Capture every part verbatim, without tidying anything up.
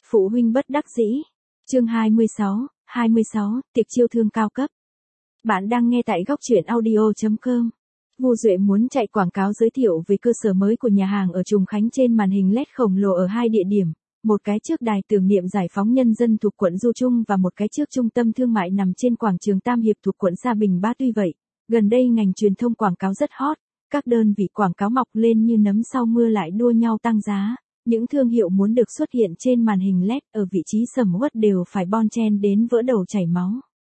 Phụ huynh bất đắc dĩ. Chương hai mươi sáu, hai mươi sáu, tiệc chiêu thương cao cấp. Bạn đang nghe tại góc truyện audio chấm com. Vu Duệ muốn chạy quảng cáo giới thiệu về cơ sở mới của nhà hàng ở Trùng Khánh trên màn hình led khổng lồ ở hai địa điểm, một cái trước đài tưởng niệm giải phóng nhân dân thuộc quận Du Trung và một cái trước trung tâm thương mại nằm trên quảng trường Tam Hiệp thuộc quận Sa Bình Ba. Tuy vậy, gần đây ngành truyền thông quảng cáo rất hot, các đơn vị quảng cáo mọc lên như nấm sau mưa lại đua nhau tăng giá. Những thương hiệu muốn được xuất hiện trên màn hình led ở vị trí sầm uất đều phải bon chen đến vỡ đầu chảy máu.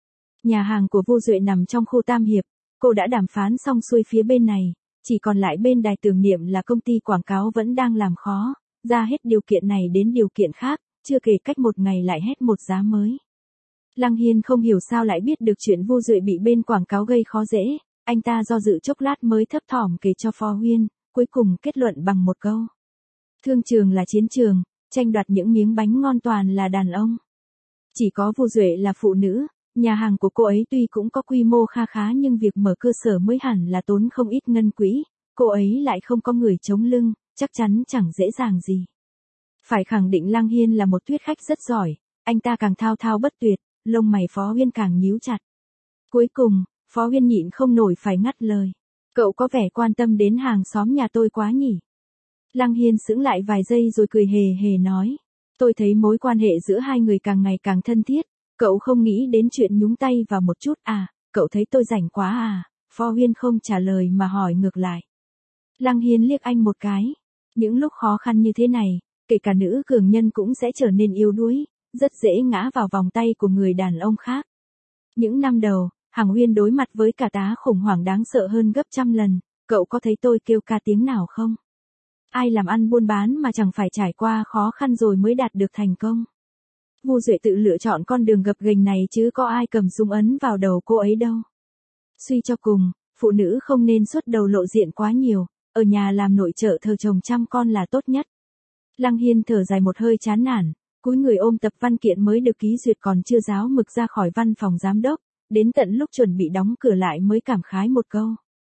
Nhà hàng của Vu Duệ nằm trong khu Tam Hiệp, cô đã đàm phán xong xuôi phía bên này, chỉ còn lại bên đài tưởng niệm là công ty quảng cáo vẫn đang làm khó, ra hết điều kiện này đến điều kiện khác, chưa kể cách một ngày lại hét một giá mới. Lăng Hiên không hiểu sao lại biết được chuyện Vu Duệ bị bên quảng cáo gây khó dễ, anh ta do dự chốc lát mới thấp thỏm kể cho Phó Huyên, cuối cùng kết luận bằng một câu. Thương trường là chiến trường, tranh đoạt những miếng bánh ngon toàn là đàn ông. Chỉ có Vu Duệ là phụ nữ, nhà hàng của cô ấy tuy cũng có quy mô kha khá nhưng việc mở cơ sở mới hẳn là tốn không ít ngân quỹ, cô ấy lại không có người chống lưng, chắc chắn chẳng dễ dàng gì. Phải khẳng định Lăng Hiên là một thuyết khách rất giỏi, anh ta càng thao thao bất tuyệt, lông mày Phó Huyên càng nhíu chặt. Cuối cùng, Phó Huyên nhịn không nổi phải ngắt lời. Cậu có vẻ quan tâm đến hàng xóm nhà tôi quá nhỉ? Lăng Hiên sững lại vài giây rồi cười hề hề nói. Tôi thấy mối quan hệ giữa hai người càng ngày càng thân thiết, cậu không nghĩ đến chuyện nhúng tay vào một chút à, cậu thấy tôi rảnh quá à, Phó Huyên không trả lời mà hỏi ngược lại. Lăng Hiên liếc anh một cái, những lúc khó khăn như thế này, kể cả nữ cường nhân cũng sẽ trở nên yếu đuối, rất dễ ngã vào vòng tay của người đàn ông khác. Những năm đầu, Hằng Huyên đối mặt với cả tá khủng hoảng đáng sợ hơn gấp trăm lần, cậu có thấy tôi kêu ca tiếng nào không? Ai làm ăn buôn bán mà chẳng phải trải qua khó khăn rồi mới đạt được thành công. Vu Duệ tự lựa chọn con đường gập ghềnh này chứ có ai cầm súng ấn vào đầu cô ấy đâu. Suy cho cùng, phụ nữ không nên xuất đầu lộ diện quá nhiều, ở nhà làm nội trợ thờ chồng chăm con là tốt nhất. Lăng Hiên thở dài một hơi chán nản, cúi người ôm tập văn kiện mới được ký duyệt còn chưa ráo mực ra khỏi văn phòng giám đốc, đến tận lúc chuẩn bị đóng cửa lại mới cảm khái một câu.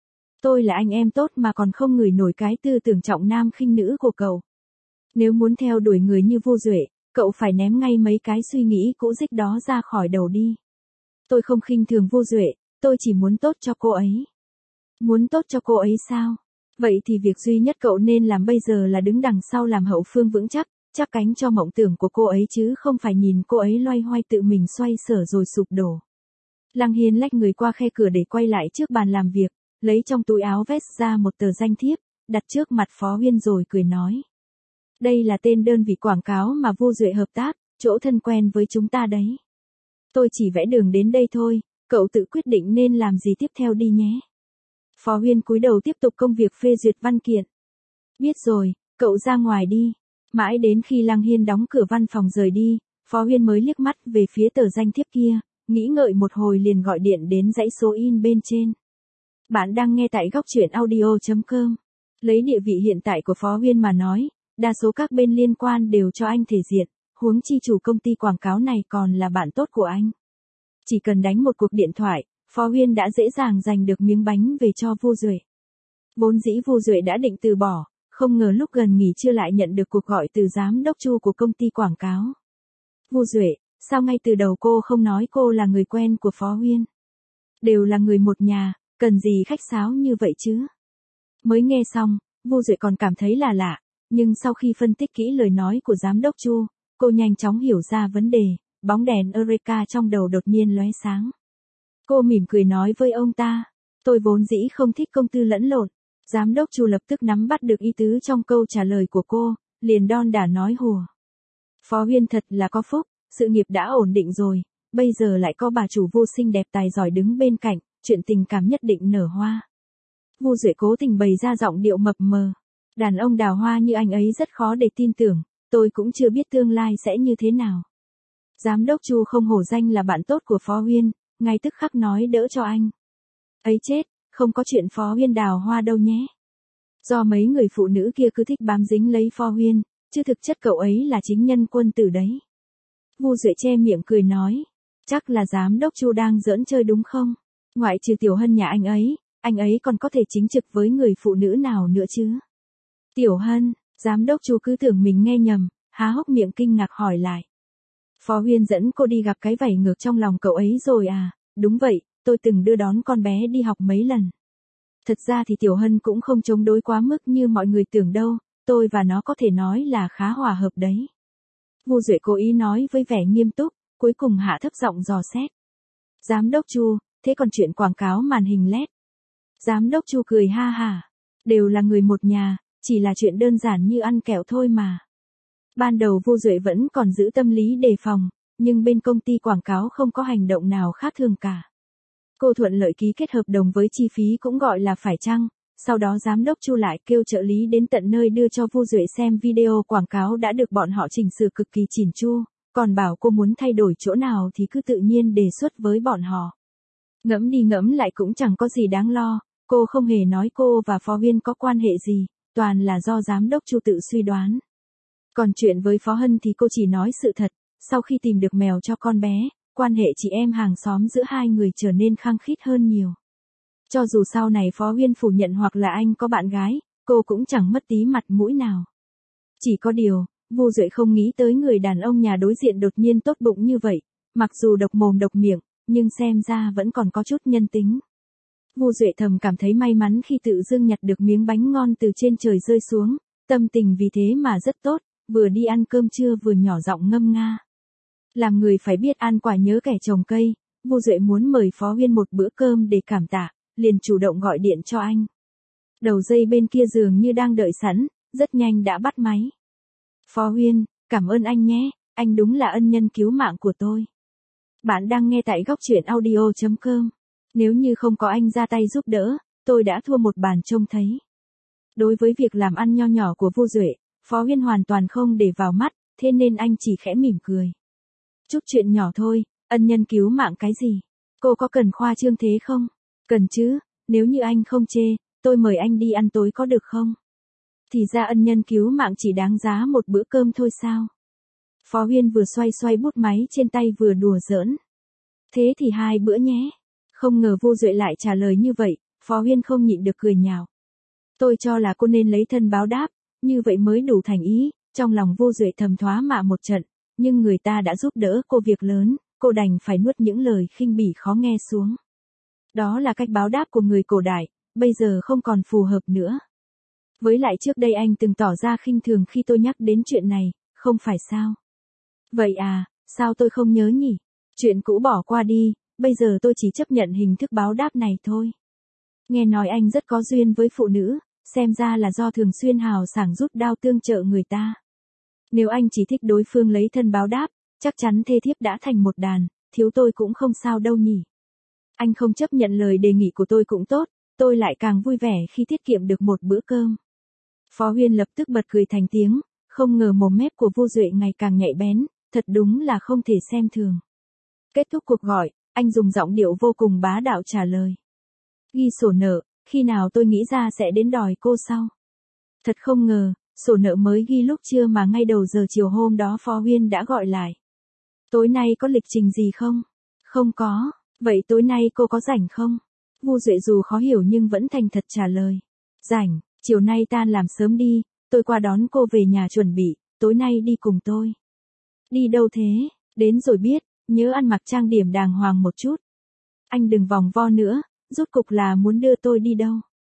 Tôi là anh em tốt mà còn không ngửi nổi cái tư tưởng trọng nam khinh nữ của cậu. Nếu muốn theo đuổi người như Vu Duệ, cậu phải ném ngay mấy cái suy nghĩ cũ dích đó ra khỏi đầu đi. Tôi không khinh thường Vu Duệ, tôi chỉ muốn tốt cho cô ấy. Muốn tốt cho cô ấy sao? Vậy thì việc duy nhất cậu nên làm bây giờ là đứng đằng sau làm hậu phương vững chắc, chắc cánh cho mộng tưởng của cô ấy chứ không phải nhìn cô ấy loay hoay tự mình xoay sở rồi sụp đổ. Lăng Hiên lách người qua khe cửa để quay lại trước bàn làm việc, lấy trong túi áo vest ra một tờ danh thiếp, đặt trước mặt Phó Huyên rồi cười nói. Đây là tên đơn vị quảng cáo mà Vu Duệ hợp tác, chỗ thân quen với chúng ta đấy. Tôi chỉ vẽ đường đến đây thôi, cậu tự quyết định nên làm gì tiếp theo đi nhé. Phó Huyên cúi đầu tiếp tục công việc phê duyệt văn kiện. Biết rồi, cậu ra ngoài đi. Mãi đến khi Lăng Hiên đóng cửa văn phòng rời đi, Phó Huyên mới liếc mắt về phía tờ danh thiếp kia, nghĩ ngợi một hồi liền gọi điện đến dãy số in bên trên. Bạn đang nghe tại góc truyện audio chấm com. Lấy địa vị hiện tại của Phó Huyên mà nói, đa số các bên liên quan đều cho anh thể diện, huống chi chủ công ty quảng cáo này còn là bạn tốt của anh. Chỉ cần đánh một cuộc điện thoại, Phó Huyên đã dễ dàng giành được miếng bánh về cho Vu Duệ. Vốn dĩ Vu Duệ đã định từ bỏ, không ngờ lúc gần nghỉ trưa lại nhận được cuộc gọi từ giám đốc Chu của công ty quảng cáo. Vu Duệ, sao ngay từ đầu cô không nói cô là người quen của Phó Huyên? Đều là người một nhà, cần gì khách sáo như vậy chứ? Mới nghe xong, Vu Duệ còn cảm thấy là lạ, nhưng sau khi phân tích kỹ lời nói của giám đốc Chu, cô nhanh chóng hiểu ra vấn đề, bóng đèn Eureka trong đầu đột nhiên lóe sáng. Cô mỉm cười nói với ông ta, tôi vốn dĩ không thích công tư lẫn lộn. Giám đốc Chu lập tức nắm bắt được ý tứ trong câu trả lời của cô, liền đon đả nói hùa. Phó Huyên thật là có phúc, sự nghiệp đã ổn định rồi, bây giờ lại có bà chủ Vu xinh đẹp tài giỏi đứng bên cạnh, chuyện tình cảm nhất định nở hoa. Vu Duệ cố tình bày ra giọng điệu mập mờ. Đàn ông đào hoa như anh ấy rất khó để tin tưởng, tôi cũng chưa biết tương lai sẽ như thế nào. Giám đốc Chu không hổ danh là bạn tốt của Phó Huyên, ngay tức khắc nói đỡ cho anh. Ấy chết, không có chuyện Phó Huyên đào hoa đâu nhé. Do mấy người phụ nữ kia cứ thích bám dính lấy Phó Huyên, chứ thực chất cậu ấy là chính nhân quân tử đấy. Vu Duệ che miệng cười nói, chắc là giám đốc Chu đang giỡn chơi đúng không? Ngoại trừ Tiểu Hân nhà anh ấy, anh ấy còn có thể chính trực với người phụ nữ nào nữa chứ? Tiểu Hân, giám đốc Chu cứ tưởng mình nghe nhầm, há hốc miệng kinh ngạc hỏi lại. Phó Huyên dẫn cô đi gặp cái vảy ngược trong lòng cậu ấy rồi à? Đúng vậy, tôi từng đưa đón con bé đi học mấy lần. Thật ra thì Tiểu Hân cũng không chống đối quá mức như mọi người tưởng đâu, tôi và nó có thể nói là khá hòa hợp đấy. Vu Duệ cố ý nói với vẻ nghiêm túc, cuối cùng hạ thấp giọng dò xét. Giám đốc Chu, thế còn chuyện quảng cáo màn hình led? Giám đốc Chu cười ha hả. Đều là người một nhà, chỉ là chuyện đơn giản như ăn kẹo thôi mà. Ban đầu Vu Duệ vẫn còn giữ tâm lý đề phòng, nhưng bên công ty quảng cáo không có hành động nào khác thường cả. Cô thuận lợi ký kết hợp đồng với chi phí cũng gọi là phải chăng, sau đó giám đốc Chu lại kêu trợ lý đến tận nơi đưa cho Vu Duệ xem video quảng cáo đã được bọn họ chỉnh sửa cực kỳ chỉn chu, còn bảo cô muốn thay đổi chỗ nào thì cứ tự nhiên đề xuất với bọn họ. Ngẫm đi ngẫm lại cũng chẳng có gì đáng lo, cô không hề nói cô và Phó Huyên có quan hệ gì, toàn là do giám đốc Chu tự suy đoán. Còn chuyện với Phó Hân thì cô chỉ nói sự thật, sau khi tìm được mèo cho con bé, quan hệ chị em hàng xóm giữa hai người trở nên khăng khít hơn nhiều. Cho dù sau này Phó Huyên phủ nhận hoặc là anh có bạn gái, cô cũng chẳng mất tí mặt mũi nào. Chỉ có điều, Vu Duệ không nghĩ tới người đàn ông nhà đối diện đột nhiên tốt bụng như vậy, mặc dù độc mồm độc miệng, nhưng xem ra vẫn còn có chút nhân tính. Vu Duệ thầm cảm thấy may mắn khi tự dưng nhặt được miếng bánh ngon từ trên trời rơi xuống, tâm tình vì thế mà rất tốt, vừa đi ăn cơm trưa vừa nhỏ giọng ngâm nga. Làm người phải biết ăn quả nhớ kẻ trồng cây, Vu Duệ muốn mời Phó Huyên một bữa cơm để cảm tạ, liền chủ động gọi điện cho anh. Đầu dây bên kia dường như đang đợi sẵn, rất nhanh đã bắt máy. Phó Huyên, cảm ơn anh nhé, anh đúng là ân nhân cứu mạng của tôi. Bạn đang nghe tại góc truyện audio chấm com. Nếu như không có anh ra tay giúp đỡ, tôi đã thua một bàn trông thấy. Đối với việc làm ăn nho nhỏ của Vu Duệ, Phó Huyên hoàn toàn không để vào mắt, thế nên anh chỉ khẽ mỉm cười. Chút chuyện nhỏ thôi, ân nhân cứu mạng cái gì? Cô có cần khoa trương thế không? Cần chứ, nếu như anh không chê, tôi mời anh đi ăn tối có được không? Thì ra ân nhân cứu mạng chỉ đáng giá một bữa cơm thôi sao? Phó Huyên vừa xoay xoay bút máy trên tay vừa đùa giỡn. Thế thì hai bữa nhé. Không ngờ Vu Duệ lại trả lời như vậy, Phó Huyên không nhịn được cười nhạo. Tôi cho là cô nên lấy thân báo đáp, như vậy mới đủ thành ý, trong lòng Vu Duệ thầm thoá mạ một trận, nhưng người ta đã giúp đỡ cô việc lớn, cô đành phải nuốt những lời khinh bỉ khó nghe xuống. Đó là cách báo đáp của người cổ đại, bây giờ không còn phù hợp nữa. Với lại trước đây anh từng tỏ ra khinh thường khi tôi nhắc đến chuyện này, không phải sao? Vậy à, sao tôi không nhớ nhỉ? Chuyện cũ bỏ qua đi, bây giờ tôi chỉ chấp nhận hình thức báo đáp này thôi. Nghe nói anh rất có duyên với phụ nữ, xem ra là do thường xuyên hào sảng rút đao tương trợ người ta. Nếu anh chỉ thích đối phương lấy thân báo đáp, chắc chắn thê thiếp đã thành một đàn, thiếu tôi cũng không sao đâu nhỉ. Anh không chấp nhận lời đề nghị của tôi cũng tốt, tôi lại càng vui vẻ khi tiết kiệm được một bữa cơm. Phó Huyên lập tức bật cười thành tiếng, không ngờ mồm mép của Vu Duệ ngày càng nhạy bén, thật đúng là không thể xem thường. Kết thúc cuộc gọi, anh dùng giọng điệu vô cùng bá đạo trả lời. Ghi sổ nợ, khi nào tôi nghĩ ra sẽ đến đòi cô sau. Thật không ngờ, sổ nợ mới ghi lúc trưa mà ngay đầu giờ chiều hôm đó Phó Huyên đã gọi lại. Tối nay có lịch trình gì không? Không có, vậy tối nay cô có rảnh không? Vu Duệ dù khó hiểu nhưng vẫn thành thật trả lời. Rảnh, chiều nay tan làm sớm đi, tôi qua đón cô về nhà chuẩn bị, tối nay đi cùng tôi. Đi đâu thế? Đến rồi biết, nhớ ăn mặc trang điểm đàng hoàng một chút. Anh đừng vòng vo nữa, rốt cục là muốn đưa tôi đi đâu?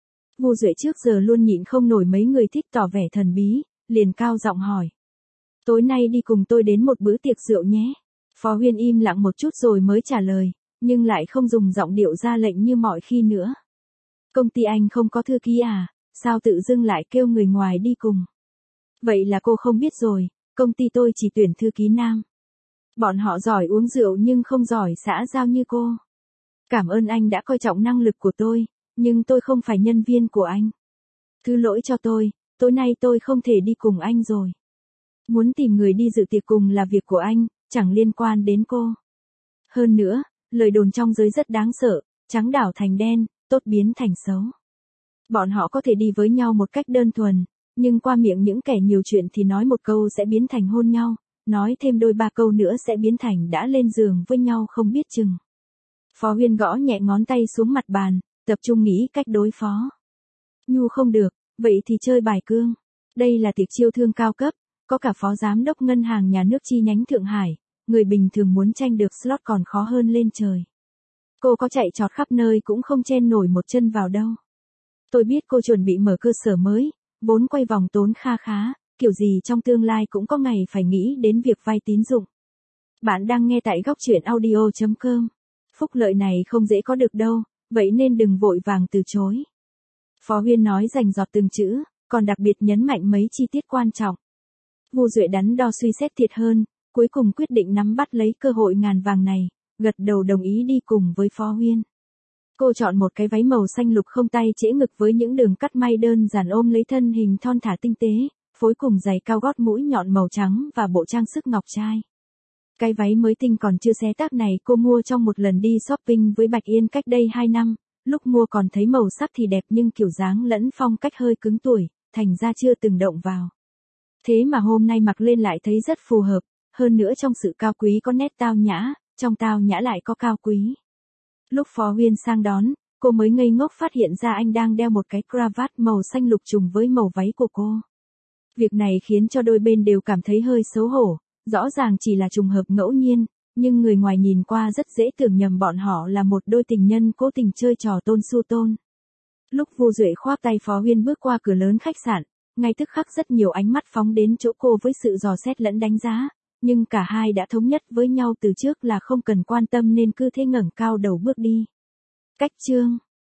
Vu Duệ trước giờ luôn nhịn không nổi mấy người thích tỏ vẻ thần bí, liền cao giọng hỏi. Tối nay đi cùng tôi đến một bữa tiệc rượu nhé. Phó Huyên im lặng một chút rồi mới trả lời, nhưng lại không dùng giọng điệu ra lệnh như mọi khi nữa. Công ty anh không có thư ký à, sao tự dưng lại kêu người ngoài đi cùng? Vậy là cô không biết rồi, công ty tôi chỉ tuyển thư ký nam. Bọn họ giỏi uống rượu nhưng không giỏi xã giao như cô. Cảm ơn anh đã coi trọng năng lực của tôi, nhưng tôi không phải nhân viên của anh. Thứ lỗi cho tôi, tối nay tôi không thể đi cùng anh rồi. Muốn tìm người đi dự tiệc cùng là việc của anh, chẳng liên quan đến cô. Hơn nữa, lời đồn trong giới rất đáng sợ, trắng đảo thành đen, tốt biến thành xấu. Bọn họ có thể đi với nhau một cách đơn thuần, nhưng qua miệng những kẻ nhiều chuyện thì nói một câu sẽ biến thành hôn nhau, nói thêm đôi ba câu nữa sẽ biến thành đã lên giường với nhau không biết chừng. Phó Huyên gõ nhẹ ngón tay xuống mặt bàn, tập trung nghĩ cách đối phó. Nhu không được, vậy thì chơi bài cương. Đây là tiệc chiêu thương cao cấp, có cả phó giám đốc ngân hàng nhà nước chi nhánh Thượng Hải, người bình thường muốn tranh được slot còn khó hơn lên trời. Cô có chạy trọt khắp nơi cũng không chen nổi một chân vào đâu. Tôi biết cô chuẩn bị mở cơ sở mới, vốn quay vòng tốn kha khá, kiểu gì trong tương lai cũng có ngày phải nghĩ đến việc vay tín dụng. Bạn đang nghe tại góc chuyện audio chấm com. Phúc lợi này không dễ có được đâu, vậy nên đừng vội vàng từ chối. Phó Huyên nói rành rọt từng chữ, còn đặc biệt nhấn mạnh mấy chi tiết quan trọng. Vu Duệ đắn đo suy xét thiệt hơn, cuối cùng quyết định nắm bắt lấy cơ hội ngàn vàng này, gật đầu đồng ý đi cùng với Phó Huyên. Cô chọn một cái váy màu xanh lục không tay trễ ngực với những đường cắt may đơn giản ôm lấy thân hình thon thả tinh tế, phối cùng giày cao gót mũi nhọn màu trắng và bộ trang sức ngọc trai. Cái váy mới tinh còn chưa xé tác này cô mua trong một lần đi shopping với Bạch Yên cách đây hai năm, lúc mua còn thấy màu sắc thì đẹp nhưng kiểu dáng lẫn phong cách hơi cứng tuổi, thành ra chưa từng động vào. Thế mà hôm nay mặc lên lại thấy rất phù hợp, hơn nữa trong sự cao quý có nét tao nhã, trong tao nhã lại có cao quý. Lúc Phó Huyên sang đón, cô mới ngây ngốc phát hiện ra anh đang đeo một cái cravat màu xanh lục trùng với màu váy của cô. Việc này khiến cho đôi bên đều cảm thấy hơi xấu hổ, rõ ràng chỉ là trùng hợp ngẫu nhiên, nhưng người ngoài nhìn qua rất dễ tưởng nhầm bọn họ là một đôi tình nhân cố tình chơi trò tôn su tôn. Lúc Vu Duệ khoác tay Phó Huyên bước qua cửa lớn khách sạn, ngay tức khắc rất nhiều ánh mắt phóng đến chỗ cô với sự dò xét lẫn đánh giá, nhưng cả hai đã thống nhất với nhau từ trước là không cần quan tâm nên cứ thế ngẩng cao đầu bước đi. Cách chương